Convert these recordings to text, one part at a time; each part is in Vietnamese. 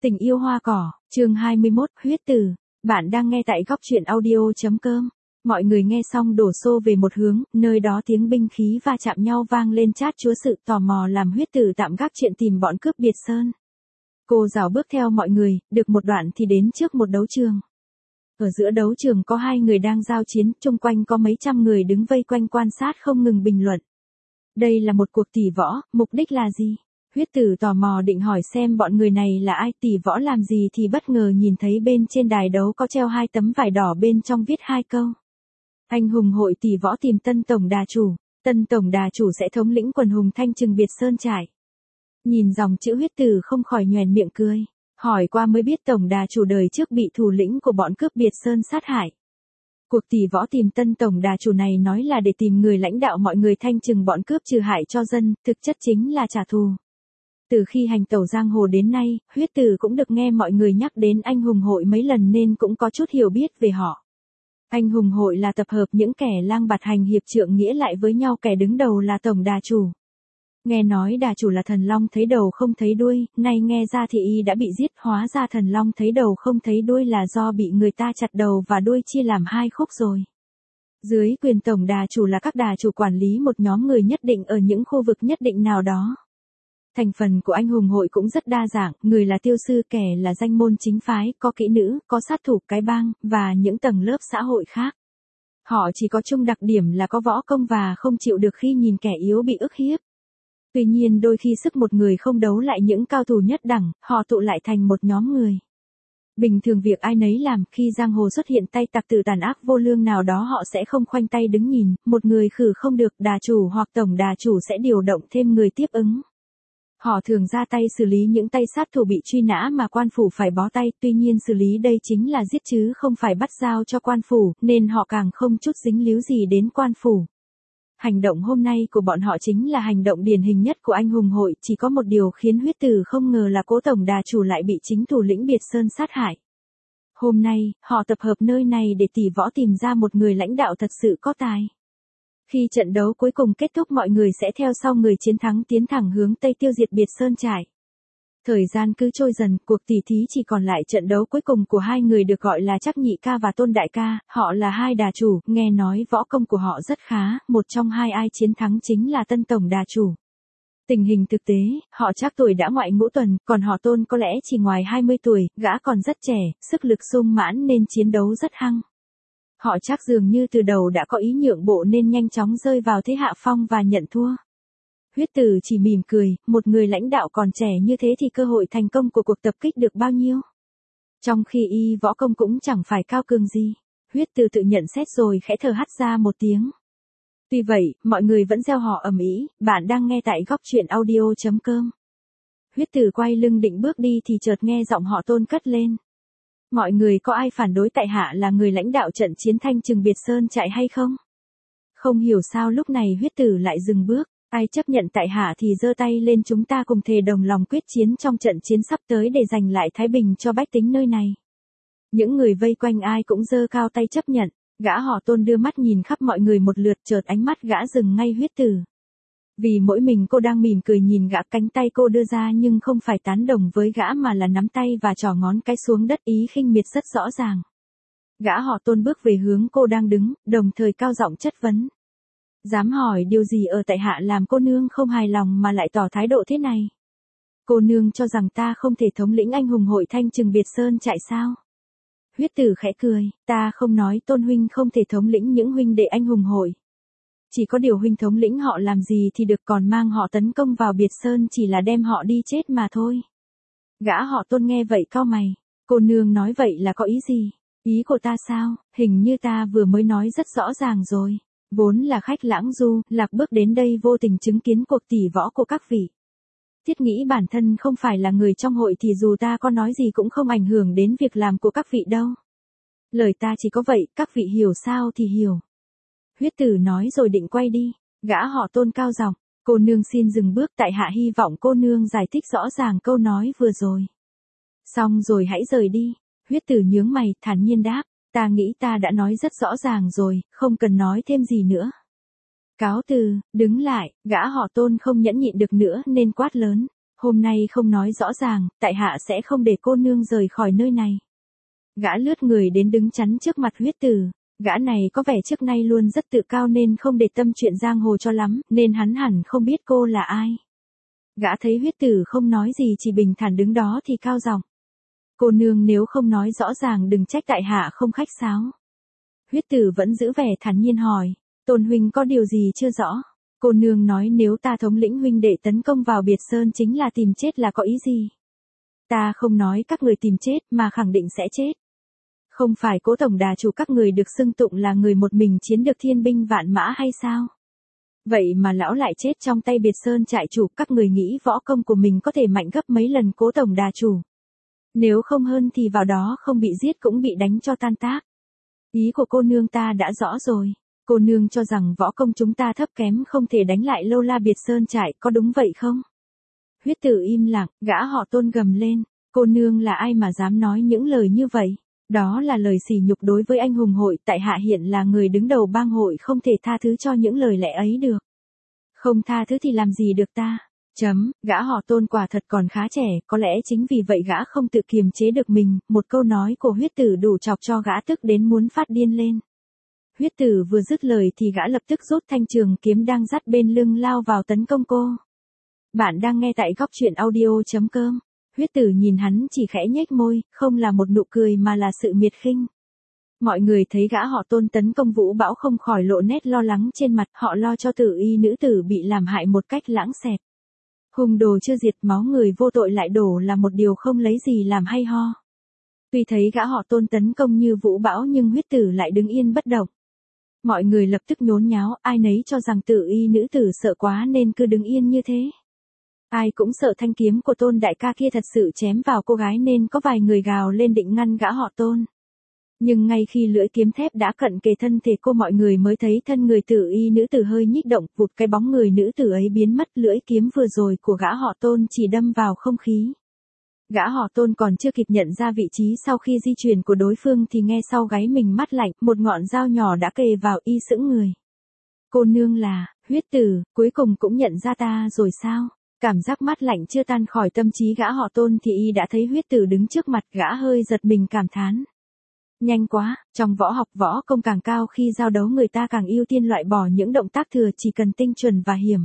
Tình yêu hoa cỏ, chương 21, huyết tử. Bạn đang nghe tại góc truyện audio.com. Mọi người nghe xong đổ xô về một hướng, nơi đó tiếng binh khí va chạm nhau vang lên chát chúa, sự tò mò làm huyết tử tạm gác chuyện tìm bọn cướp Biệt Sơn. Cô rảo bước theo mọi người, được một đoạn thì đến trước một đấu trường. Ở giữa đấu trường có hai người đang giao chiến, chung quanh có mấy trăm người đứng vây quanh quan sát không ngừng bình luận. Đây là một cuộc tỷ võ, mục đích là gì? Huyết tử tò mò định hỏi xem bọn người này là ai, tỷ võ làm gì thì bất ngờ nhìn thấy bên trên đài đấu có treo hai tấm vải đỏ, bên trong viết hai câu. Anh hùng hội tỷ võ tìm tân tổng đà chủ. Tân tổng đà chủ sẽ thống lĩnh quần hùng Thanh Trừng Biệt Sơn trại. Nhìn dòng chữ huyết tử không khỏi nhoẻn miệng cười. Hỏi qua mới biết tổng đà chủ đời trước bị thủ lĩnh của bọn cướp Biệt Sơn sát hại. Cuộc tỷ võ tìm tân tổng đà chủ này nói là để tìm người lãnh đạo mọi người Thanh Trừng bọn cướp trừ hại cho dân, thực chất chính là trả thù. Từ khi hành tẩu giang hồ đến nay, huyết tử cũng được nghe mọi người nhắc đến anh hùng hội mấy lần nên cũng có chút hiểu biết về họ. Anh hùng hội là tập hợp những kẻ lang bạt hành hiệp trượng nghĩa lại với nhau, kẻ đứng đầu là tổng đà chủ. Nghe nói đà chủ là thần long thấy đầu không thấy đuôi, nay nghe ra thì y đã bị giết, hóa ra thần long thấy đầu không thấy đuôi là do bị người ta chặt đầu và đuôi chia làm hai khúc rồi. Dưới quyền tổng đà chủ là các đà chủ quản lý một nhóm người nhất định ở những khu vực nhất định nào đó. Thành phần của anh hùng hội cũng rất đa dạng, người là tiêu sư, kẻ là danh môn chính phái, có kỹ nữ, có sát thủ, cái bang, và những tầng lớp xã hội khác. Họ chỉ có chung đặc điểm là có võ công và không chịu được khi nhìn kẻ yếu bị ức hiếp. Tuy nhiên đôi khi sức một người không đấu lại những cao thủ nhất đẳng, họ tụ lại thành một nhóm người. Bình thường việc ai nấy làm, khi giang hồ xuất hiện tay tặc tử tàn ác vô lương nào đó họ sẽ không khoanh tay đứng nhìn, một người khử không được, đà chủ hoặc tổng đà chủ sẽ điều động thêm người tiếp ứng. Họ thường ra tay xử lý những tay sát thủ bị truy nã mà quan phủ phải bó tay, tuy nhiên xử lý đây chính là giết chứ không phải bắt giao cho quan phủ, nên họ càng không chút dính líu gì đến quan phủ. Hành động hôm nay của bọn họ chính là hành động điển hình nhất của anh hùng hội, chỉ có một điều khiến huyết tử không ngờ là cố tổng đà chủ lại bị chính thủ lĩnh Biệt Sơn sát hại. Hôm nay, họ tập hợp nơi này để tỷ võ tìm ra một người lãnh đạo thật sự có tài. Khi trận đấu cuối cùng kết thúc, mọi người sẽ theo sau người chiến thắng tiến thẳng hướng Tây tiêu diệt Biệt Sơn trại. Thời gian cứ trôi dần, cuộc tỷ thí chỉ còn lại trận đấu cuối cùng của hai người được gọi là Trắc Nhị Ca và Tôn Đại Ca, họ là hai đà chủ, nghe nói võ công của họ rất khá, một trong hai ai chiến thắng chính là tân tổng đà chủ. Tình hình thực tế, họ Trắc tuổi đã ngoại ngũ tuần, còn họ Tôn có lẽ chỉ ngoài 20 tuổi, gã còn rất trẻ, sức lực sung mãn nên chiến đấu rất hăng. Họ Trắc dường như từ đầu đã có ý nhượng bộ nên nhanh chóng rơi vào thế hạ phong và nhận thua. Huyết tử chỉ mỉm cười, một người lãnh đạo còn trẻ như thế thì cơ hội thành công của cuộc tập kích được bao nhiêu. Trong khi y võ công cũng chẳng phải cao cường gì. Huyết tử tự nhận xét rồi khẽ thở hắt ra một tiếng. Tuy vậy, mọi người vẫn reo hò ầm ĩ. Bạn đang nghe tại góc truyện audio.com. Huyết tử quay lưng định bước đi thì chợt nghe giọng họ Tôn cất lên. Mọi người có ai phản đối tại hạ là người lãnh đạo trận chiến Thanh Trừng Biệt Sơn trại hay không? Không hiểu sao lúc này huyết tử lại dừng bước. Ai chấp nhận tại hạ thì giơ tay lên, chúng ta cùng thề đồng lòng quyết chiến trong trận chiến sắp tới để giành lại thái bình cho bách tính nơi này. Những người vây quanh ai cũng giơ cao tay chấp nhận. Gã họ Tôn đưa mắt nhìn khắp mọi người một lượt, chợt ánh mắt gã dừng ngay huyết tử. Vì mỗi mình cô đang mỉm cười nhìn gã, cánh tay cô đưa ra nhưng không phải tán đồng với gã mà là nắm tay và trỏ ngón cái xuống đất, ý khinh miệt rất rõ ràng. Gã họ Tôn bước về hướng cô đang đứng, đồng thời cao giọng chất vấn. Dám hỏi điều gì ở tại hạ làm cô nương không hài lòng mà lại tỏ thái độ thế này? Cô nương cho rằng ta không thể thống lĩnh anh hùng hội Thanh Trừng Biệt Sơn trại sao? Huyết tử khẽ cười, ta không nói Tôn huynh không thể thống lĩnh những huynh đệ anh hùng hội. Chỉ có điều huynh thống lĩnh họ làm gì thì được, còn mang họ tấn công vào Biệt Sơn chỉ là đem họ đi chết mà thôi. Gã họ Tôn nghe vậy cau mày, cô nương nói vậy là có ý gì? Ý của ta sao? Hình như ta vừa mới nói rất rõ ràng rồi. Vốn là khách lãng du, lạc bước đến đây vô tình chứng kiến cuộc tỷ võ của các vị. Thiết nghĩ bản thân không phải là người trong hội thì dù ta có nói gì cũng không ảnh hưởng đến việc làm của các vị đâu. Lời ta chỉ có vậy, các vị hiểu sao thì hiểu. Huyết tử nói rồi định quay đi. Gã họ Tôn cao giọng, cô nương xin dừng bước, tại hạ hy vọng cô nương giải thích rõ ràng câu nói vừa rồi. Xong rồi hãy rời đi. Huyết tử nhướng mày, thản nhiên đáp. Ta nghĩ ta đã nói rất rõ ràng rồi, không cần nói thêm gì nữa. Cáo từ, đứng lại, gã họ Tôn không nhẫn nhịn được nữa nên quát lớn. Hôm nay không nói rõ ràng, tại hạ sẽ không để cô nương rời khỏi nơi này. Gã lướt người đến đứng chắn trước mặt huyết tử. Gã này có vẻ trước nay luôn rất tự cao nên không để tâm chuyện giang hồ cho lắm, nên hắn hẳn không biết cô là ai. Gã thấy huyết tử không nói gì chỉ bình thản đứng đó thì cao giọng. Cô nương nếu không nói rõ ràng đừng trách tại hạ không khách sáo. Huyết tử vẫn giữ vẻ thản nhiên hỏi. Tôn huynh có điều gì chưa rõ? Cô nương nói nếu ta thống lĩnh huynh đệ tấn công vào biệt sơn chính là tìm chết là có ý gì? Ta không nói các người tìm chết mà khẳng định sẽ chết. Không phải Cố tổng đà chủ các người được xưng tụng là người một mình chiến được thiên binh vạn mã hay sao? Vậy mà lão lại chết trong tay biệt sơn trại chủ, các người nghĩ võ công của mình có thể mạnh gấp mấy lần Cố tổng đà chủ. Nếu không hơn thì vào đó không bị giết cũng bị đánh cho tan tác. Ý của cô nương ta đã rõ rồi. Cô nương cho rằng võ công chúng ta thấp kém không thể đánh lại Lâu La biệt sơn trại, có đúng vậy không? Huyết tử im lặng, gã họ Tôn gầm lên. Cô nương là ai mà dám nói những lời như vậy? Đó là lời sỉ nhục đối với anh hùng hội, tại hạ hiện là người đứng đầu bang hội không thể tha thứ cho những lời lẽ ấy được. Không tha thứ thì làm gì được ta? Gã họ Tôn quả thật còn khá trẻ, có lẽ chính vì vậy gã không tự kiềm chế được mình, một câu nói của huyết tử đủ chọc cho gã tức đến muốn phát điên lên. Huyết tử vừa dứt lời thì gã lập tức rút thanh trường kiếm đang dắt bên lưng lao vào tấn công cô. Bạn đang nghe tại góc truyện audio.com. Huyết tử nhìn hắn chỉ khẽ nhếch môi, không là một nụ cười mà là sự miệt khinh. Mọi người thấy gã họ Tôn tấn công Vũ Bão không khỏi lộ nét lo lắng trên mặt, họ lo cho tử y nữ tử bị làm hại một cách lãng xẹt. Hung đồ chưa diệt, máu người vô tội lại đổ là một điều không lấy gì làm hay ho. Tuy thấy gã họ Tôn tấn công như Vũ Bão nhưng huyết tử lại đứng yên bất động. Mọi người lập tức nhốn nháo, ai nấy cho rằng tử y nữ tử sợ quá nên cứ đứng yên như thế. Ai cũng sợ thanh kiếm của Tôn đại ca kia thật sự chém vào cô gái nên có vài người gào lên định ngăn gã họ Tôn. Nhưng ngay khi lưỡi kiếm thép đã cận kề thân thể cô, mọi người mới thấy thân người tử y nữ tử hơi nhích động, vụt cái bóng người nữ tử ấy biến mất, lưỡi kiếm vừa rồi của gã họ Tôn chỉ đâm vào không khí. Gã họ Tôn còn chưa kịp nhận ra vị trí sau khi di chuyển của đối phương thì nghe sau gáy mình mát lạnh, một ngọn dao nhỏ đã kề vào, y sững người. Cô nương là, huyết tử, cuối cùng cũng nhận ra ta rồi sao? Cảm giác mát lạnh chưa tan khỏi tâm trí gã họ Tôn thì y đã thấy huyết tử đứng trước mặt, gã hơi giật mình cảm thán. Nhanh quá, trong võ học võ công càng cao khi giao đấu người ta càng ưu tiên loại bỏ những động tác thừa, chỉ cần tinh chuẩn và hiểm.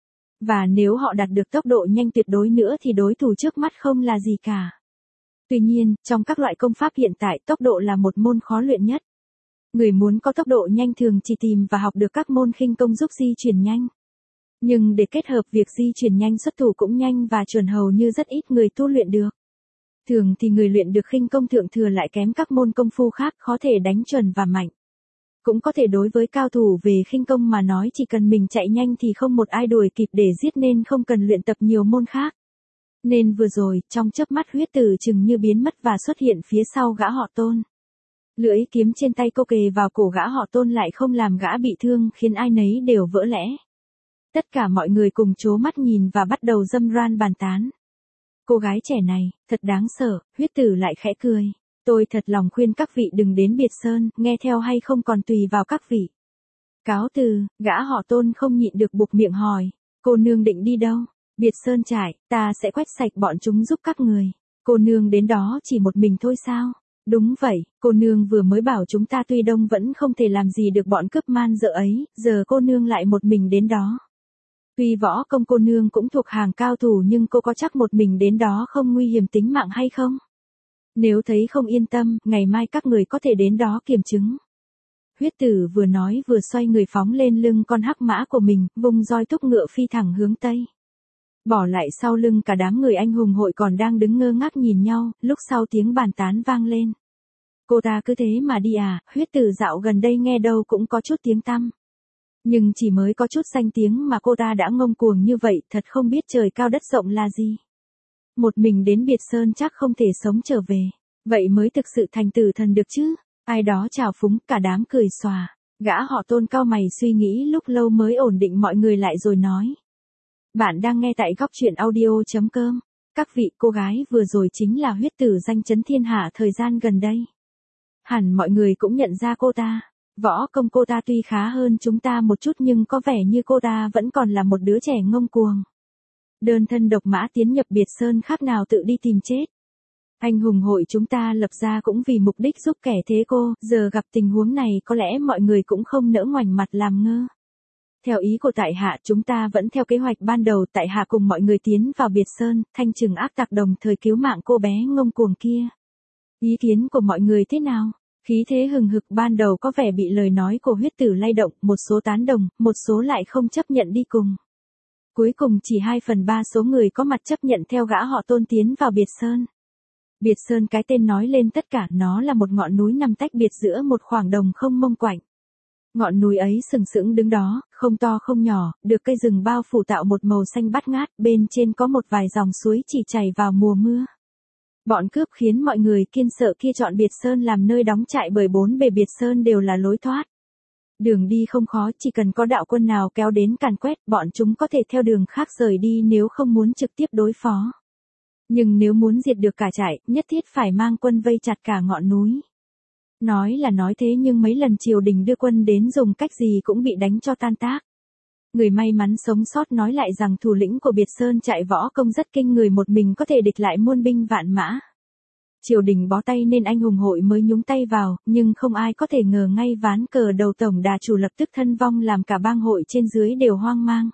Và nếu họ đạt được tốc độ nhanh tuyệt đối nữa thì đối thủ trước mắt không là gì cả. Tuy nhiên, trong các loại công pháp hiện tại tốc độ là một môn khó luyện nhất. Người muốn có tốc độ nhanh thường chỉ tìm và học được các môn khinh công giúp di chuyển nhanh. Nhưng để kết hợp việc di chuyển nhanh xuất thủ cũng nhanh và chuẩn hầu như rất ít người tu luyện được. Thường thì người luyện được khinh công thượng thừa lại kém các môn công phu khác, khó thể đánh chuẩn và mạnh. Cũng có thể đối với cao thủ về khinh công mà nói chỉ cần mình chạy nhanh thì không một ai đuổi kịp để giết nên không cần luyện tập nhiều môn khác. Nên vừa rồi, trong chớp mắt huyết tử chừng như biến mất và xuất hiện phía sau gã họ Tôn. Lưỡi kiếm trên tay cô kề vào cổ gã họ Tôn lại không làm gã bị thương, khiến ai nấy đều vỡ lẽ. Tất cả mọi người cùng trố mắt nhìn và bắt đầu râm ran bàn tán. Cô gái trẻ này, thật đáng sợ, huyết tử lại khẽ cười. Tôi thật lòng khuyên các vị đừng đến biệt sơn, nghe theo hay không còn tùy vào các vị. Cáo từ, gã họ Tôn không nhịn được buộc miệng hỏi. Cô nương định đi đâu? Biệt sơn trại, ta sẽ quét sạch bọn chúng giúp các người. Cô nương đến đó chỉ một mình thôi sao? Đúng vậy, cô nương vừa mới bảo chúng ta tuy đông vẫn không thể làm gì được bọn cướp man dợ ấy, giờ cô nương lại một mình đến đó. Tuy võ công cô nương cũng thuộc hàng cao thủ nhưng cô có chắc một mình đến đó không nguy hiểm tính mạng hay không? Nếu thấy không yên tâm, ngày mai các người có thể đến đó kiểm chứng. Huyết tử vừa nói vừa xoay người phóng lên lưng con hắc mã của mình, vung roi thúc ngựa phi thẳng hướng tây. Bỏ lại sau lưng cả đám người anh hùng hội còn đang đứng ngơ ngác nhìn nhau, lúc sau tiếng bàn tán vang lên. Cô ta cứ thế mà đi à, huyết tử dạo gần đây nghe đâu cũng có chút tiếng tăm. Nhưng chỉ mới có chút danh tiếng mà cô ta đã ngông cuồng như vậy, thật không biết trời cao đất rộng là gì. Một mình đến biệt sơn chắc không thể sống trở về. Vậy mới thực sự thành tử thần được chứ. Ai đó chào phúng, cả đám cười xòa. Gã họ Tôn cau mày suy nghĩ lúc lâu mới ổn định mọi người lại rồi nói. Bạn đang nghe tại góc truyện audio.com. Các vị, cô gái vừa rồi chính là huyết tử danh chấn thiên hạ thời gian gần đây. Hẳn mọi người cũng nhận ra cô ta. Võ công cô ta tuy khá hơn chúng ta một chút nhưng có vẻ như cô ta vẫn còn là một đứa trẻ ngông cuồng. Đơn thân độc mã tiến nhập biệt sơn khác nào tự đi tìm chết. Anh hùng hội chúng ta lập ra cũng vì mục đích giúp kẻ thế cô, giờ gặp tình huống này có lẽ mọi người cũng không nỡ ngoảnh mặt làm ngơ. Theo ý của tại hạ chúng ta vẫn theo kế hoạch ban đầu, tại hạ cùng mọi người tiến vào biệt sơn, thanh trừng ác tặc đồng thời cứu mạng cô bé ngông cuồng kia. Ý kiến của mọi người thế nào? Khí thế hừng hực ban đầu có vẻ bị lời nói của huyết tử lay động, một số tán đồng, một số lại không chấp nhận đi cùng. Cuối cùng chỉ 2/3 số người có mặt chấp nhận theo gã họ Tôn tiến vào biệt sơn. Biệt sơn cái tên nói lên tất cả, nó là một ngọn núi nằm tách biệt giữa một khoảng đồng không mông quạnh. Ngọn núi ấy sừng sững đứng đó, không to không nhỏ, được cây rừng bao phủ tạo một màu xanh bát ngát, bên trên có một vài dòng suối chỉ chảy vào mùa mưa. Bọn cướp khiến mọi người kiên sợ kia chọn biệt sơn làm nơi đóng trại bởi bốn bề biệt sơn đều là lối thoát. Đường đi không khó, chỉ cần có đạo quân nào kéo đến càn quét, bọn chúng có thể theo đường khác rời đi nếu không muốn trực tiếp đối phó. Nhưng nếu muốn diệt được cả trại, nhất thiết phải mang quân vây chặt cả ngọn núi. Nói là nói thế nhưng mấy lần triều đình đưa quân đến dùng cách gì cũng bị đánh cho tan tác. Người may mắn sống sót nói lại rằng thủ lĩnh của biệt sơn trại võ công rất kinh người, một mình có thể địch lại muôn binh vạn mã. Triều đình bó tay nên anh hùng hội mới nhúng tay vào, nhưng không ai có thể ngờ ngay ván cờ đầu tổng đà chủ lập tức thân vong làm cả bang hội trên dưới đều hoang mang.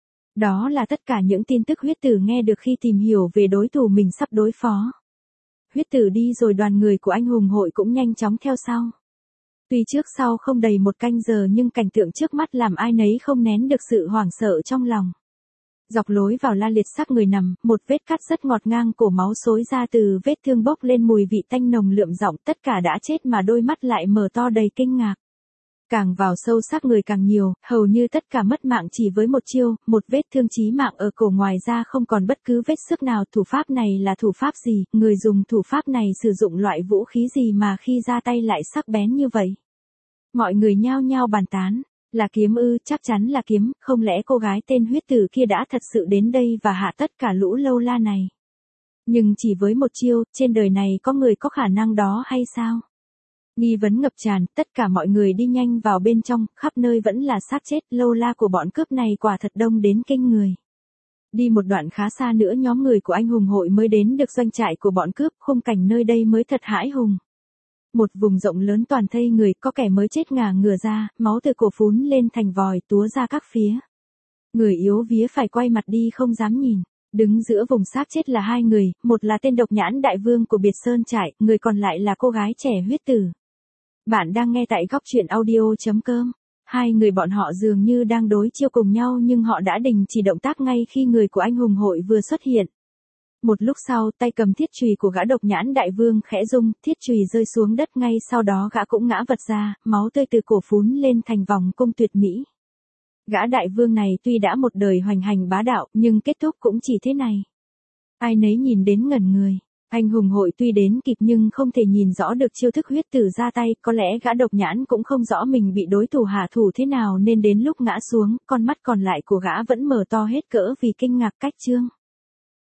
Đó là tất cả những tin tức huyết tử nghe được khi tìm hiểu về đối thủ mình sắp đối phó. Huyết tử đi rồi đoàn người của anh hùng hội cũng nhanh chóng theo sau. Tuy trước sau không đầy một canh giờ nhưng cảnh tượng trước mắt làm ai nấy không nén được sự hoảng sợ trong lòng. Dọc lối vào la liệt xác người nằm, một vết cắt rất ngọt ngang cổ, máu xối ra từ vết thương bốc lên mùi vị tanh nồng lượm giọng, tất cả đã chết mà đôi mắt lại mở to đầy kinh ngạc. Càng vào sâu xác người càng nhiều, hầu như tất cả mất mạng chỉ với một chiêu, một vết thương chí mạng ở cổ, ngoài ra không còn bất cứ vết xước nào. Thủ pháp này là thủ pháp gì, người dùng thủ pháp này sử dụng loại vũ khí gì mà khi ra tay lại sắc bén như vậy? Mọi người nhao nhao bàn tán, là kiếm ư, chắc chắn là kiếm, không lẽ cô gái tên huyết tử kia đã thật sự đến đây và hạ tất cả lũ lâu la này? Nhưng chỉ với một chiêu, trên đời này có người có khả năng đó hay sao? Nghi vấn ngập tràn, tất cả mọi người đi nhanh vào bên trong, khắp nơi vẫn là xác chết, lâu la của bọn cướp này quả thật đông đến kinh người. Đi một đoạn khá xa nữa nhóm người của anh hùng hội mới đến được doanh trại của bọn cướp, khung cảnh nơi đây mới thật hãi hùng. Một vùng rộng lớn toàn thây người, có kẻ mới chết ngả ngửa ra, máu từ cổ phún lên thành vòi túa ra các phía. Người yếu vía phải quay mặt đi không dám nhìn. Đứng giữa vùng xác chết là hai người, một là tên độc nhãn đại vương của biệt sơn trại, người còn lại là cô gái trẻ huyết tử. Bạn đang nghe tại góc truyện audio.com. Hai người bọn họ dường như đang đối chiêu cùng nhau nhưng họ đã đình chỉ động tác ngay khi người của anh hùng hội vừa xuất hiện. Một lúc sau, tay cầm thiết chùy của gã độc nhãn đại vương khẽ rung, thiết chùy rơi xuống đất, ngay sau đó gã cũng ngã vật ra, máu tươi từ cổ phún lên thành vòng cung tuyệt mỹ. Gã đại vương này tuy đã một đời hoành hành bá đạo, nhưng kết thúc cũng chỉ thế này. Ai nấy nhìn đến ngẩn người. Anh hùng hội tuy đến kịp nhưng không thể nhìn rõ được chiêu thức huyết tử ra tay, có lẽ gã độc nhãn cũng không rõ mình bị đối thủ hạ thủ thế nào nên đến lúc ngã xuống, con mắt còn lại của gã vẫn mở to hết cỡ vì kinh ngạc cách chương.